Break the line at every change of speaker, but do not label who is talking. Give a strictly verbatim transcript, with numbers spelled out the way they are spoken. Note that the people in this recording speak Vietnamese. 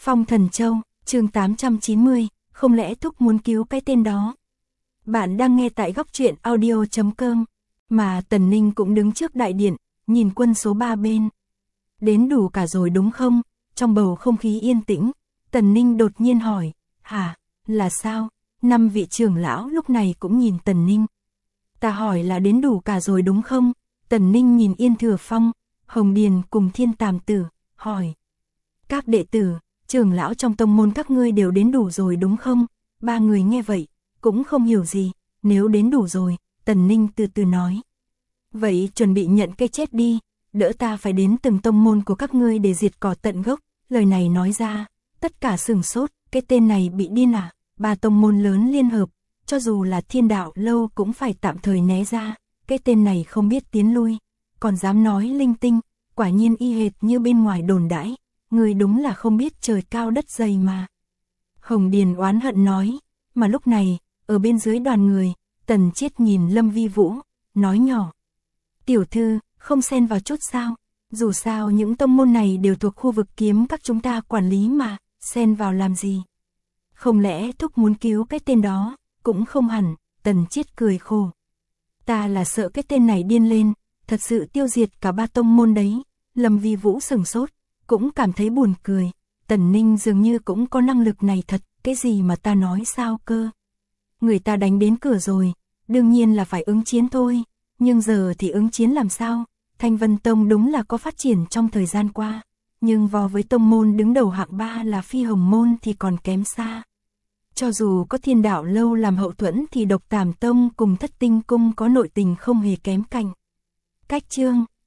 Phong Thần Châu, chương tám trăm chín mươi, không lẽ Thúc muốn cứu cái tên đó? Bạn đang nghe tại góc truyện audio chấm com, mà Tần Ninh cũng đứng trước đại điện, nhìn quân số ba bên. Đến đủ cả rồi đúng không? Trong bầu không khí yên tĩnh, Tần Ninh đột nhiên hỏi, hả, là sao? Năm vị trưởng lão lúc này cũng nhìn Tần Ninh. Ta hỏi là đến đủ cả rồi đúng không? Tần Ninh nhìn Yên Thừa Phong, Hồng Điền cùng Thiên Tàm Tử, hỏi. Các đệ tử, trưởng lão trong tông môn các ngươi đều đến đủ rồi đúng không? Ba người nghe vậy, cũng không hiểu gì, nếu đến đủ rồi, Tần Ninh từ từ nói. Vậy chuẩn bị nhận cái chết đi, đỡ ta phải đến từng tông môn của các ngươi để diệt cỏ tận gốc. Lời này nói ra, tất cả sửng sốt, cái tên này bị điên à? Ba tông môn lớn liên hợp, cho dù là Thiên Đạo Lâu cũng phải tạm thời né ra, cái tên này không biết tiến lui, còn dám nói linh tinh, quả nhiên y hệt như bên ngoài đồn đãi, người đúng là không biết trời cao đất dày mà. Hồng Điền oán hận nói, mà lúc này, ở bên dưới đoàn người, Tần Chiết nhìn Lâm Vi Vũ, nói nhỏ. Tiểu thư, không xen vào chút sao, dù sao những tông môn này đều thuộc khu vực kiếm các chúng ta quản lý mà, xen vào làm gì? Không lẽ Thúc muốn cứu cái tên đó, cũng không hẳn, Tần Chiết cười khổ. Ta là sợ cái tên này điên lên, thật sự tiêu diệt cả ba tông môn đấy. Lâm Vi Vũ sửng sốt, cũng cảm thấy buồn cười, Tần Ninh dường như cũng có năng lực này thật, cái gì mà ta nói sao cơ. Người ta đánh đến cửa rồi, đương nhiên là phải ứng chiến thôi, nhưng giờ thì ứng chiến làm sao? Thanh Vân Tông đúng là có phát triển trong thời gian qua, nhưng vò với tông môn đứng đầu hạng ba là Phi Hồng Môn thì còn kém xa. Cho dù có Thiên Đạo Lâu làm hậu thuẫn thì Độc Tàm Tông cùng Thất Tinh Cung có nội tình không hề kém cạnh. Cách chương